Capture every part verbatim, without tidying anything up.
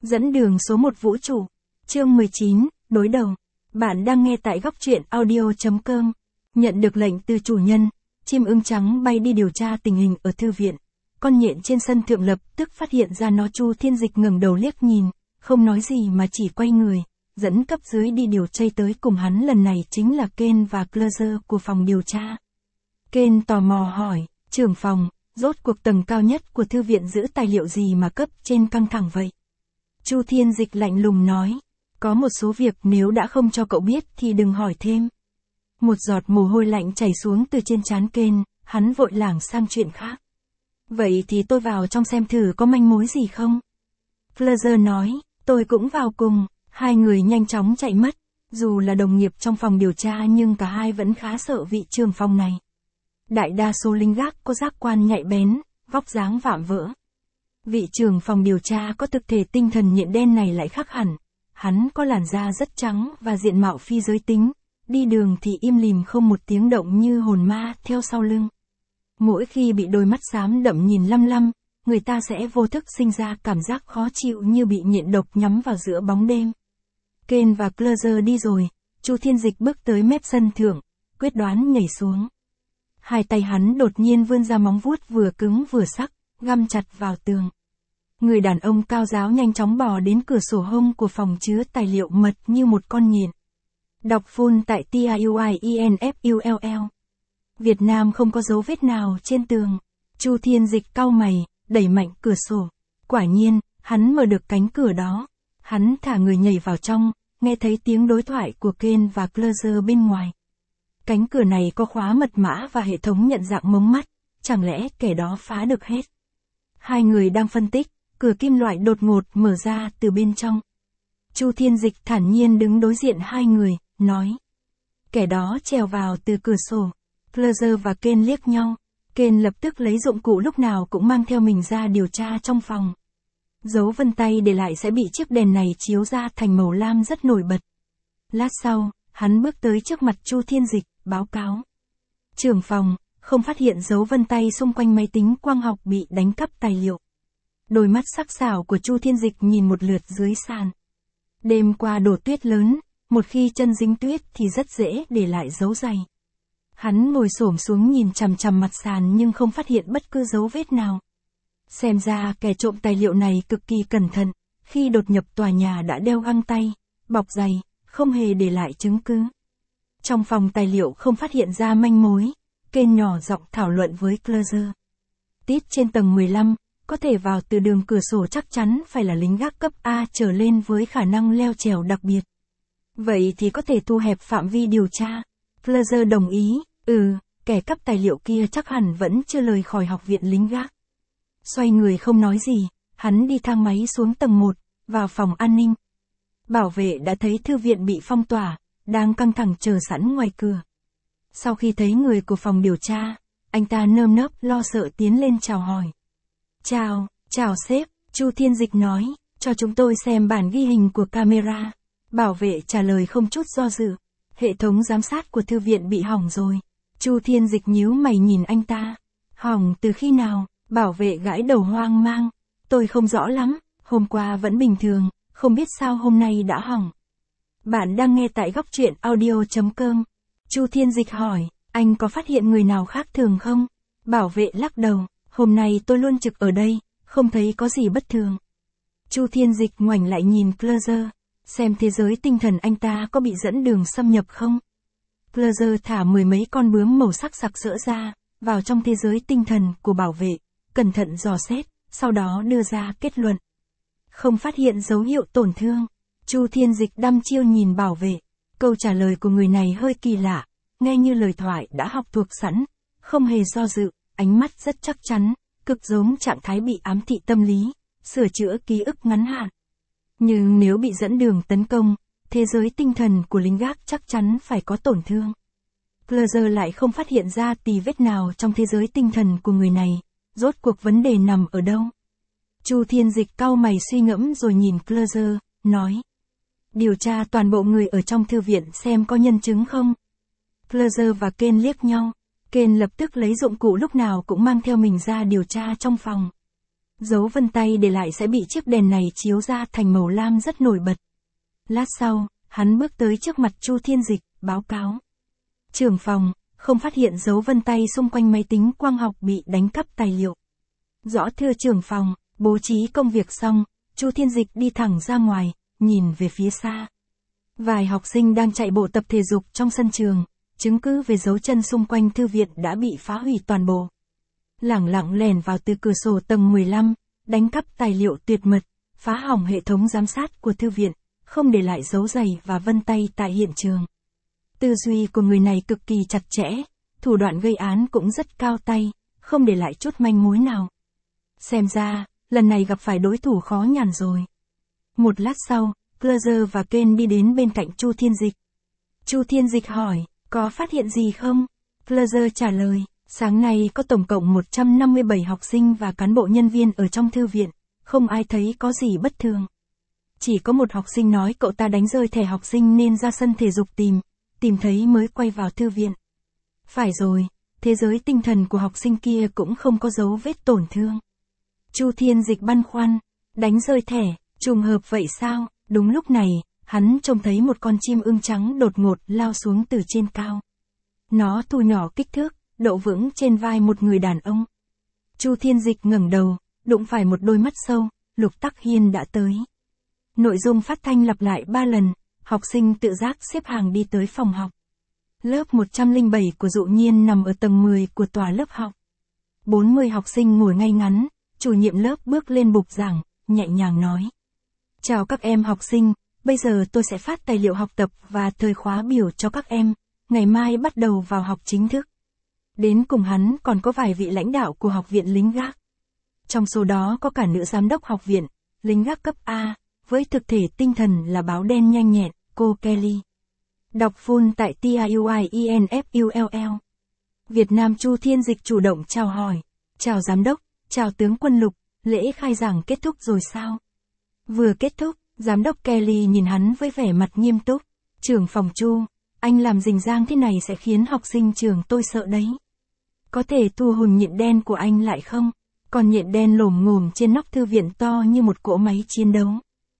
Dẫn đường số một vũ trụ. Chương mười chín, đối đầu. Bạn đang nghe tại góc truyện audio chấm com. Nhận được lệnh từ chủ nhân, chim ưng trắng bay đi điều tra tình hình ở thư viện. Con nhện trên sân thượng lập tức phát hiện ra nó. Chu Thiên Dịch ngẩng đầu liếc nhìn, không nói gì mà chỉ quay người, dẫn cấp dưới đi điều tra tới cùng hắn. Lần này chính là Ken và Closer của phòng điều tra. Ken tò mò hỏi, trưởng phòng, rốt cuộc tầng cao nhất của thư viện giữ tài liệu gì mà cấp trên căng thẳng vậy? Chu Thiên Dịch lạnh lùng nói, có một số việc nếu đã không cho cậu biết thì đừng hỏi thêm. Một giọt mồ hôi lạnh chảy xuống từ trên trán Ken, hắn vội lảng sang chuyện khác. Vậy thì tôi vào trong xem thử có manh mối gì không? Closer nói, tôi cũng vào cùng. Hai người nhanh chóng chạy mất. Dù là đồng nghiệp trong phòng điều tra nhưng cả hai vẫn khá sợ vị trưởng phòng này. Đại đa số lính gác có giác quan nhạy bén, vóc dáng vạm vỡ. Vị trưởng phòng điều tra có thực thể tinh thần nhện đen này lại khác hẳn. Hắn có làn da rất trắng và diện mạo phi giới tính. Đi đường thì im lìm không một tiếng động như hồn ma theo sau lưng. Mỗi khi bị đôi mắt xám đậm nhìn lăm lăm, người ta sẽ vô thức sinh ra cảm giác khó chịu như bị nhện độc nhắm vào giữa bóng đêm. Ken và Closer đi rồi, Chu Thiên Dịch bước tới mép sân thượng, quyết đoán nhảy xuống. Hai tay hắn đột nhiên vươn ra móng vuốt vừa cứng vừa sắc, găm chặt vào tường. Người đàn ông cao ráo nhanh chóng bò đến cửa sổ hông của phòng chứa tài liệu mật như một con nhện. Đọc full tại T I U I E N F U L L. Việt Nam không có dấu vết nào trên tường. Chu Thiên Dịch cau mày, đẩy mạnh cửa sổ. Quả nhiên, hắn mở được cánh cửa đó. Hắn thả người nhảy vào trong, nghe thấy tiếng đối thoại của Ken và Closer bên ngoài. Cánh cửa này có khóa mật mã và hệ thống nhận dạng mống mắt, chẳng lẽ kẻ đó phá được hết? Hai người đang phân tích, cửa kim loại đột ngột mở ra từ bên trong. Chu Thiên Dịch thản nhiên đứng đối diện hai người, nói. Kẻ đó trèo vào từ cửa sổ. Closer và Ken liếc nhau. Ken lập tức lấy dụng cụ lúc nào cũng mang theo mình ra điều tra trong phòng. Dấu vân tay để lại sẽ bị chiếc đèn này chiếu ra thành màu lam rất nổi bật. Lát sau, hắn bước tới trước mặt Chu Thiên Dịch, báo cáo. Trưởng phòng, không phát hiện dấu vân tay xung quanh máy tính quang học bị đánh cắp tài liệu. Đôi mắt sắc sảo của Chu Thiên Dịch nhìn một lượt dưới sàn. Đêm qua đổ tuyết lớn, một khi chân dính tuyết thì rất dễ để lại dấu giày. Hắn ngồi xổm xuống nhìn chằm chằm mặt sàn nhưng không phát hiện bất cứ dấu vết nào. Xem ra kẻ trộm tài liệu này cực kỳ cẩn thận, khi đột nhập tòa nhà đã đeo găng tay, bọc giày, không hề để lại chứng cứ. Trong phòng tài liệu không phát hiện ra manh mối, Ken nhỏ giọng thảo luận với Closer. Tít trên tầng mười lăm, có thể vào từ đường cửa sổ chắc chắn phải là lính gác cấp A trở lên với khả năng leo trèo đặc biệt. Vậy thì có thể thu hẹp phạm vi điều tra. Closer đồng ý, ừ, kẻ cắp tài liệu kia chắc hẳn vẫn chưa rời khỏi học viện lính gác. Xoay người không nói gì, hắn đi thang máy xuống tầng một, vào phòng an ninh. Bảo vệ đã thấy thư viện bị phong tỏa, đang căng thẳng chờ sẵn ngoài cửa. Sau khi thấy người của phòng điều tra, anh ta nơm nớp lo sợ tiến lên chào hỏi. Chào, chào sếp, Chu Thiên Dịch nói, cho chúng tôi xem bản ghi hình của camera. Bảo vệ trả lời không chút do dự. Hệ thống giám sát của thư viện bị hỏng rồi. Chu Thiên Dịch nhíu mày nhìn anh ta. Hỏng từ khi nào? Bảo vệ gãi đầu hoang mang. Tôi không rõ lắm, hôm qua vẫn bình thường, không biết sao hôm nay đã hỏng. Bạn đang nghe tại góc truyện audio chấm com. Chu Thiên Dịch hỏi, anh có phát hiện người nào khác thường không? Bảo vệ lắc đầu, hôm nay tôi luôn trực ở đây, không thấy có gì bất thường. Chu Thiên Dịch ngoảnh lại nhìn Closer, xem thế giới tinh thần anh ta có bị dẫn đường xâm nhập không? Closer thả mười mấy con bướm màu sắc sặc sỡ ra, vào trong thế giới tinh thần của bảo vệ, cẩn thận dò xét, sau đó đưa ra kết luận. Không phát hiện dấu hiệu tổn thương. Chu Thiên Dịch đăm chiêu nhìn bảo vệ. Câu trả lời của người này hơi kỳ lạ, nghe như lời thoại đã học thuộc sẵn, không hề do dự, ánh mắt rất chắc chắn, cực giống trạng thái bị ám thị tâm lý, sửa chữa ký ức ngắn hạn. Nhưng nếu bị dẫn đường tấn công, thế giới tinh thần của lính gác chắc chắn phải có tổn thương. Closer lại không phát hiện ra tì vết nào trong thế giới tinh thần của người này, rốt cuộc vấn đề nằm ở đâu? Chu Thiên Dịch cau mày suy ngẫm rồi nhìn Closer, nói. Điều tra toàn bộ người ở trong thư viện xem có nhân chứng không? Closer và Ken liếc nhau. Ken lập tức lấy dụng cụ lúc nào cũng mang theo mình ra điều tra trong phòng. Dấu vân tay để lại sẽ bị chiếc đèn này chiếu ra thành màu lam rất nổi bật. Lát sau, hắn bước tới trước mặt Chu Thiên Dịch, báo cáo. Trưởng phòng, không phát hiện dấu vân tay xung quanh máy tính quang học bị đánh cắp tài liệu. Rõ thưa trưởng phòng, bố trí công việc xong, Chu Thiên Dịch đi thẳng ra ngoài, nhìn về phía xa. Vài học sinh đang chạy bộ tập thể dục trong sân trường, chứng cứ về dấu chân xung quanh thư viện đã bị phá hủy toàn bộ. Lẳng lặng lẻn vào từ cửa sổ tầng mười lăm, đánh cắp tài liệu tuyệt mật, phá hỏng hệ thống giám sát của thư viện, không để lại dấu giày và vân tay tại hiện trường. Tư duy của người này cực kỳ chặt chẽ, thủ đoạn gây án cũng rất cao tay, không để lại chút manh mối nào. Xem ra, lần này gặp phải đối thủ khó nhằn rồi. Một lát sau, Closer và Ken đi đến bên cạnh Chu Thiên Dịch. Chu Thiên Dịch hỏi, có phát hiện gì không? Closer trả lời, sáng nay có tổng cộng một trăm năm mươi bảy học sinh và cán bộ nhân viên ở trong thư viện, không ai thấy có gì bất thường. Chỉ có một học sinh nói cậu ta đánh rơi thẻ học sinh nên ra sân thể dục tìm, tìm thấy mới quay vào thư viện. Phải rồi, thế giới tinh thần của học sinh kia cũng không có dấu vết tổn thương. Chu Thiên Dịch băn khoăn, đánh rơi thẻ, trùng hợp vậy sao? Đúng lúc này, hắn trông thấy một con chim ưng trắng đột ngột lao xuống từ trên cao. Nó thu nhỏ kích thước, đậu vững trên vai một người đàn ông. Chu Thiên Dịch ngẩng đầu, đụng phải một đôi mắt sâu, Lục Tắc Hiên đã tới. Nội dung phát thanh lặp lại ba lần, học sinh tự giác xếp hàng đi tới phòng học. Lớp một trăm lẻ bảy của Dụ Nhiên nằm ở tầng mười của tòa lớp học. bốn mươi học sinh ngồi ngay ngắn, chủ nhiệm lớp bước lên bục giảng, nhẹ nhàng nói. Chào các em học sinh, bây giờ tôi sẽ phát tài liệu học tập và thời khóa biểu cho các em, ngày mai bắt đầu vào học chính thức. Đến cùng hắn còn có vài vị lãnh đạo của học viện lính gác. Trong số đó có cả nữ giám đốc học viện, lính gác cấp A, với thực thể tinh thần là báo đen nhanh nhẹn, cô Kelly. Đọc full tại T I U I E N F U L L. Việt Nam Chu Thiên Dịch chủ động chào hỏi. Chào giám đốc, chào tướng quân Lục, lễ khai giảng kết thúc rồi sao? Vừa kết thúc, giám đốc Kelly nhìn hắn với vẻ mặt nghiêm túc. Trưởng phòng Chu, anh làm rình rang thế này sẽ khiến học sinh trường tôi sợ đấy. Có thể thu hồn nhện đen của anh lại không? Còn nhện đen lồm ngồm trên nóc thư viện to như một cỗ máy chiến đấu.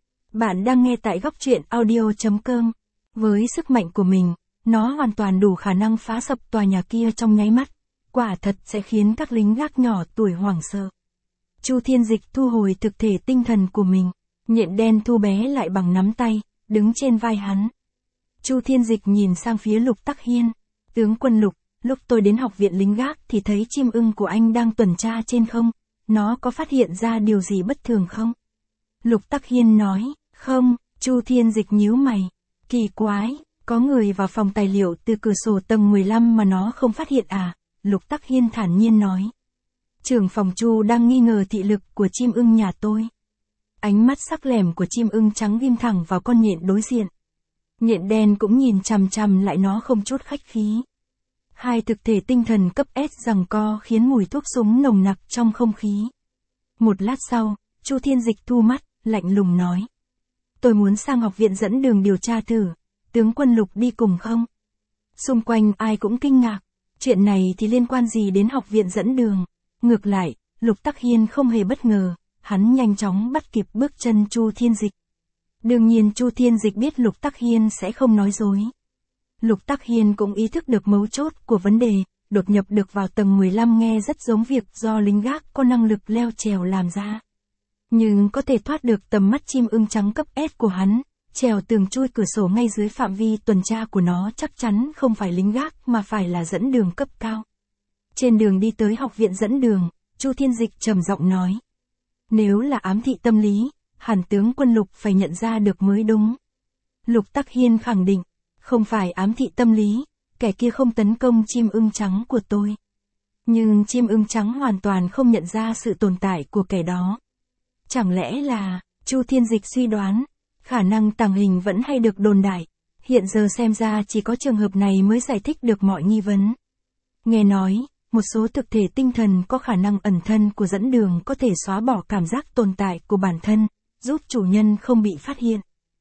Bạn đang nghe tại góc truyện audio chấm com. Với sức mạnh của mình, nó hoàn toàn đủ khả năng phá sập tòa nhà kia trong nháy mắt. Quả thật sẽ khiến các lính gác nhỏ tuổi hoảng sợ. Chu Thiên Dịch thu hồi thực thể tinh thần của mình. Nhện đen thu bé lại bằng nắm tay, đứng trên vai hắn. Chu Thiên Dịch nhìn sang phía Lục Tắc Hiên. Tướng quân Lục, lúc tôi đến học viện lính gác thì thấy chim ưng của anh đang tuần tra trên không. Nó có phát hiện ra điều gì bất thường không? Lục Tắc Hiên nói, không. Chu Thiên Dịch nhíu mày. Kỳ quái, có người vào phòng tài liệu từ cửa sổ tầng mười lăm mà nó không phát hiện à? Lục Tắc Hiên thản nhiên nói. Trưởng phòng Chu đang nghi ngờ thị lực của chim ưng nhà tôi. Ánh mắt sắc lẻm của chim ưng trắng ghim thẳng vào con nhện đối diện. Nhện đen cũng nhìn chằm chằm lại nó không chút khách khí. Hai thực thể tinh thần cấp S giằng co khiến mùi thuốc súng nồng nặc trong không khí. Một lát sau, Chu Thiên Dịch thu mắt, lạnh lùng nói. Tôi muốn sang học viện dẫn đường điều tra thử, tướng quân Lục đi cùng không? Xung quanh ai cũng kinh ngạc, chuyện này thì liên quan gì đến học viện dẫn đường? Ngược lại, Lục Tắc Hiên không hề bất ngờ, hắn nhanh chóng bắt kịp bước chân Chu Thiên Dịch. Đương nhiên Chu Thiên Dịch biết Lục Tắc Hiên sẽ không nói dối. Lục Tắc Hiên cũng ý thức được mấu chốt của vấn đề, đột nhập được vào tầng mười lăm nghe rất giống việc do lính gác có năng lực leo trèo làm ra. Nhưng có thể thoát được tầm mắt chim ưng trắng cấp S của hắn, trèo tường chui cửa sổ ngay dưới phạm vi tuần tra của nó chắc chắn không phải lính gác mà phải là dẫn đường cấp cao. Trên đường đi tới học viện dẫn đường, Chu Thiên Dịch trầm giọng nói. Nếu là ám thị tâm lý, hẳn tướng quân Lục phải nhận ra được mới đúng. Lục Tắc Hiên khẳng định, không phải ám thị tâm lý, kẻ kia không tấn công chim ưng trắng của tôi. Nhưng chim ưng trắng hoàn toàn không nhận ra sự tồn tại của kẻ đó. Chẳng lẽ là, Chu Thiên Dịch suy đoán, khả năng tàng hình vẫn hay được đồn đại, hiện giờ xem ra chỉ có trường hợp này mới giải thích được mọi nghi vấn. Nghe nói, một số thực thể tinh thần có khả năng ẩn thân của dẫn đường có thể xóa bỏ cảm giác tồn tại của bản thân, giúp chủ nhân không bị phát hiện.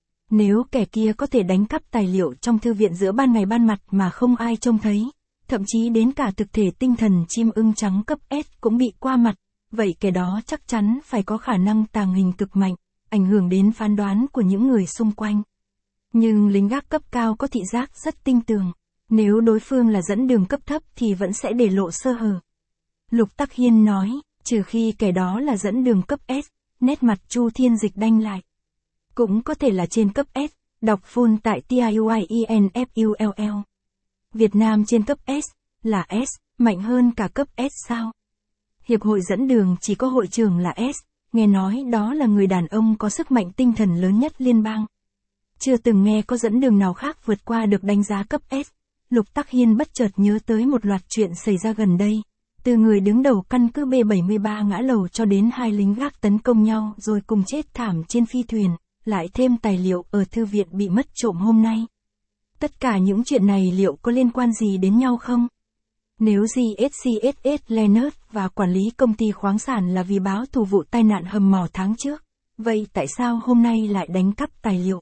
Nếu kẻ kia có thể đánh cắp tài liệu trong thư viện giữa ban ngày ban mặt mà không ai trông thấy, thậm chí đến cả thực thể tinh thần chim ưng trắng cấp S cũng bị qua mặt, vậy kẻ đó chắc chắn phải có khả năng tàng hình cực mạnh, ảnh hưởng đến phán đoán của những người xung quanh. Nhưng lính gác cấp cao có thị giác rất tinh tường. Nếu đối phương là dẫn đường cấp thấp thì vẫn sẽ để lộ sơ hở. Lục Tắc Hiên nói, trừ khi kẻ đó là dẫn đường cấp S, nét mặt Chu Thiên Dịch đanh lại. Cũng có thể là trên cấp S, đọc full tại T I U I E N F U L L. Việt Nam trên cấp S, là S, mạnh hơn cả cấp S sao? Hiệp hội dẫn đường chỉ có hội trưởng là S, nghe nói đó là người đàn ông có sức mạnh tinh thần lớn nhất liên bang. Chưa từng nghe có dẫn đường nào khác vượt qua được đánh giá cấp S. Lục Tắc Hiên bất chợt nhớ tới một loạt chuyện xảy ra gần đây. Từ người đứng đầu căn cứ B bảy mươi ba ngã lầu cho đến hai lính gác tấn công nhau rồi cùng chết thảm trên phi thuyền, lại thêm tài liệu ở thư viện bị mất trộm hôm nay. Tất cả những chuyện này liệu có liên quan gì đến nhau không? Nếu G S C S S Leonard và quản lý công ty khoáng sản là vì báo thù vụ tai nạn hầm mỏ tháng trước, vậy tại sao hôm nay lại đánh cắp tài liệu?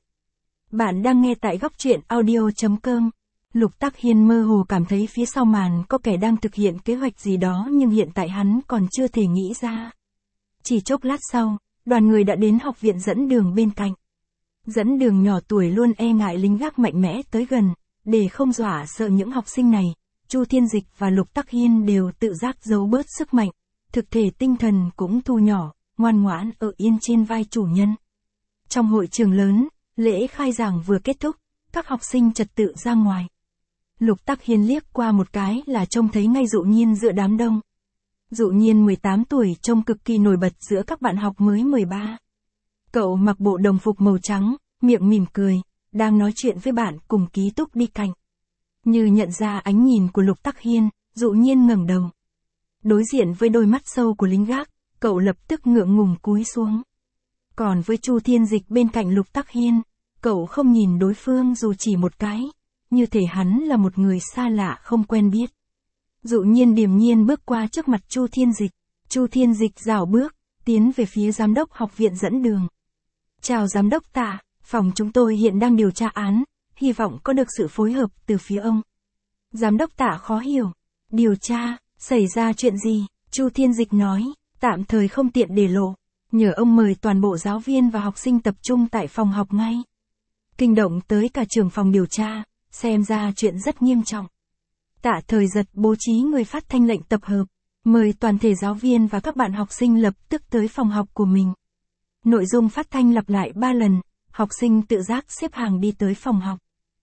Bạn đang nghe tại góc truyện audio chấm com. Lục Tắc Hiên mơ hồ cảm thấy phía sau màn có kẻ đang thực hiện kế hoạch gì đó nhưng hiện tại hắn còn chưa thể nghĩ ra. Chỉ chốc lát sau, đoàn người đã đến học viện dẫn đường bên cạnh. Dẫn đường nhỏ tuổi luôn e ngại lính gác mạnh mẽ tới gần, để không dọa sợ những học sinh này. Chu Thiên Dịch và Lục Tắc Hiên đều tự giác giấu bớt sức mạnh, thực thể tinh thần cũng thu nhỏ, ngoan ngoãn ở yên trên vai chủ nhân. Trong hội trường lớn, lễ khai giảng vừa kết thúc, các học sinh trật tự ra ngoài. Lục Tắc Hiên liếc qua một cái là trông thấy ngay Dụ Nhiên giữa đám đông. Dụ Nhiên mười tám tuổi trông cực kỳ nổi bật giữa các bạn học mới mười ba. Cậu mặc bộ đồng phục màu trắng, miệng mỉm cười, đang nói chuyện với bạn cùng ký túc đi cạnh. Như nhận ra ánh nhìn của Lục Tắc Hiên, Dụ Nhiên ngẩng đầu. Đối diện với đôi mắt sâu của lính gác, cậu lập tức ngượng ngùng cúi xuống. Còn với Chu Thiên Dịch bên cạnh Lục Tắc Hiên, cậu không nhìn đối phương dù chỉ một cái, như thể hắn là một người xa lạ không quen biết. Dụ Nhiên điềm nhiên bước qua trước mặt Chu Thiên Dịch. Chu Thiên Dịch rảo bước, tiến về phía giám đốc học viện dẫn đường. Chào giám đốc Tạ, phòng chúng tôi hiện đang điều tra án, hy vọng có được sự phối hợp từ phía ông. Giám đốc Tạ khó hiểu. Điều tra, xảy ra chuyện gì? Chu Thiên Dịch nói, tạm thời không tiện để lộ. Nhờ ông mời toàn bộ giáo viên và học sinh tập trung tại phòng học ngay. Kinh động tới cả trưởng phòng điều tra, xem ra chuyện rất nghiêm trọng. Tạ Thời Giật bố trí người phát thanh lệnh tập hợp, mời toàn thể giáo viên và các bạn học sinh lập tức tới phòng học của mình. Nội dung phát thanh lặp lại ba lần, học sinh tự giác xếp hàng đi tới phòng học.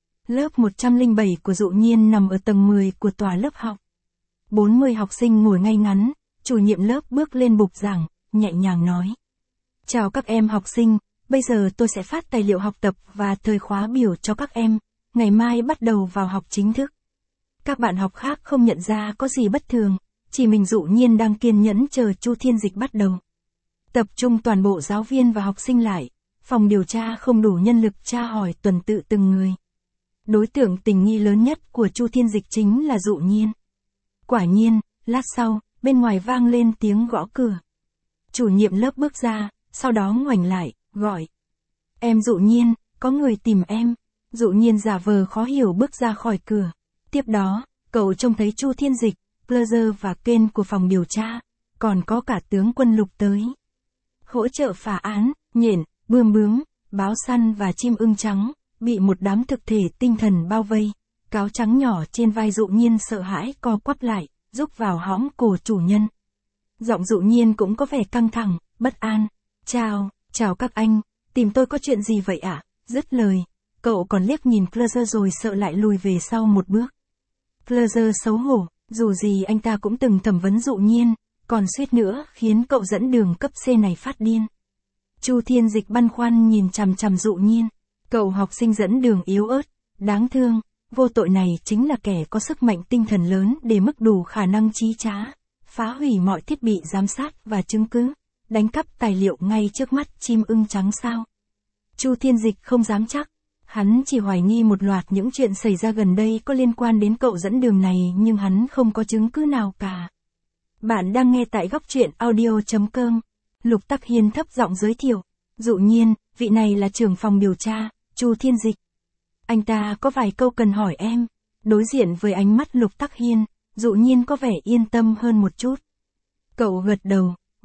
Lớp một trăm lẻ bảy của Dụ Nhiên nằm ở tầng mười của tòa lớp học. bốn mươi học sinh ngồi ngay ngắn, chủ nhiệm lớp bước lên bục giảng, nhẹ nhàng nói. Chào các em học sinh, bây giờ tôi sẽ phát tài liệu học tập và thời khóa biểu cho các em, ngày mai bắt đầu vào học chính thức. Các bạn học khác không nhận ra có gì bất thường, chỉ mình Dụ Nhiên đang kiên nhẫn chờ Chu Thiên Dịch bắt đầu. Tập trung toàn bộ giáo viên và học sinh lại, phòng điều tra không đủ nhân lực tra hỏi tuần tự từng người. Đối tượng tình nghi lớn nhất của Chu Thiên Dịch chính là Dụ Nhiên. Quả nhiên, lát sau, bên ngoài vang lên tiếng gõ cửa. Chủ nhiệm lớp bước ra, sau đó ngoảnh lại, gọi. Em Dụ Nhiên, có người tìm em. Dụ Nhiên giả vờ khó hiểu bước ra khỏi cửa. Tiếp đó, cậu trông thấy Chu Thiên Dịch, Pleasure và Ken của phòng điều tra, còn có cả tướng quân Lục tới. Hỗ trợ phá án, nhện, bươm bướm, báo săn và chim ưng trắng, bị một đám thực thể tinh thần bao vây. Cáo trắng nhỏ trên vai Dụ Nhiên sợ hãi co quắp lại, rúc vào hõm cổ chủ nhân. Giọng Dụ Nhiên cũng có vẻ căng thẳng, bất an. Chào, chào các anh, tìm tôi có chuyện gì vậy ạ? À? Dứt lời, cậu còn liếc nhìn Pleasure rồi sợ lại lùi về sau một bước. Pleasure xấu hổ, dù gì anh ta cũng từng thẩm vấn Dụ Nhiên, còn suýt nữa khiến cậu dẫn đường cấp C này phát điên. Chu Thiên Dịch băn khoăn nhìn chằm chằm Dụ Nhiên. Cậu học sinh dẫn đường yếu ớt, đáng thương, vô tội này chính là kẻ có sức mạnh tinh thần lớn để mức đủ khả năng trí trá, phá hủy mọi thiết bị giám sát và chứng cứ, đánh cắp tài liệu ngay trước mắt chim ưng trắng sao. Chu Thiên Dịch không dám chắc, hắn chỉ hoài nghi một loạt những chuyện xảy ra gần đây có liên quan đến cậu dẫn đường này nhưng hắn không có chứng cứ nào cả. Bạn đang nghe tại góc truyện audio chấm com. Lục Tắc Hiên thấp giọng giới thiệu. Dụ Nhiên, vị này là trưởng phòng điều tra, Chu Thiên Dịch. Anh ta có vài câu cần hỏi em. Đối diện với ánh mắt Lục Tắc Hiên, Dụ Nhiên có vẻ yên tâm hơn một chút. Cậu gật đầu,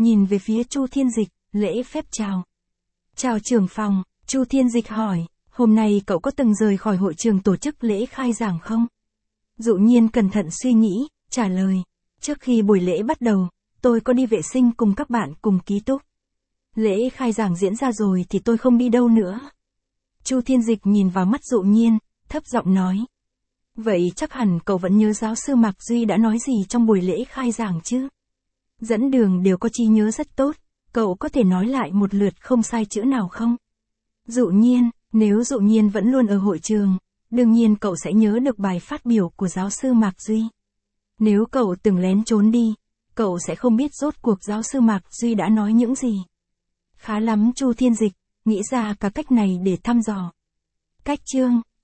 nhìn về phía Chu Thiên Dịch, lễ phép chào. Chào trưởng phòng, Chu Thiên Dịch hỏi, hôm nay cậu có từng rời khỏi hội trường tổ chức lễ khai giảng không? Dụ Nhiên cẩn thận suy nghĩ, trả lời, trước khi buổi lễ bắt đầu, tôi có đi vệ sinh cùng các bạn cùng ký túc. Lễ khai giảng diễn ra rồi thì tôi không đi đâu nữa. Chu Thiên Dịch nhìn vào mắt Dụ Nhiên, thấp giọng nói. Vậy chắc hẳn cậu vẫn nhớ giáo sư Mạc Duy đã nói gì trong buổi lễ khai giảng chứ? Dẫn đường đều có trí nhớ rất tốt, cậu có thể nói lại một lượt không sai chữ nào không? Dụ Nhiên, nếu Dụ Nhiên vẫn luôn ở hội trường, đương nhiên cậu sẽ nhớ được bài phát biểu của giáo sư Mạc Duy. Nếu cậu từng lén trốn đi, cậu sẽ không biết rốt cuộc giáo sư Mạc Duy đã nói những gì. Khá lắm Chu Thiên Dịch, nghĩ ra cả cách này để thăm dò. Cách chương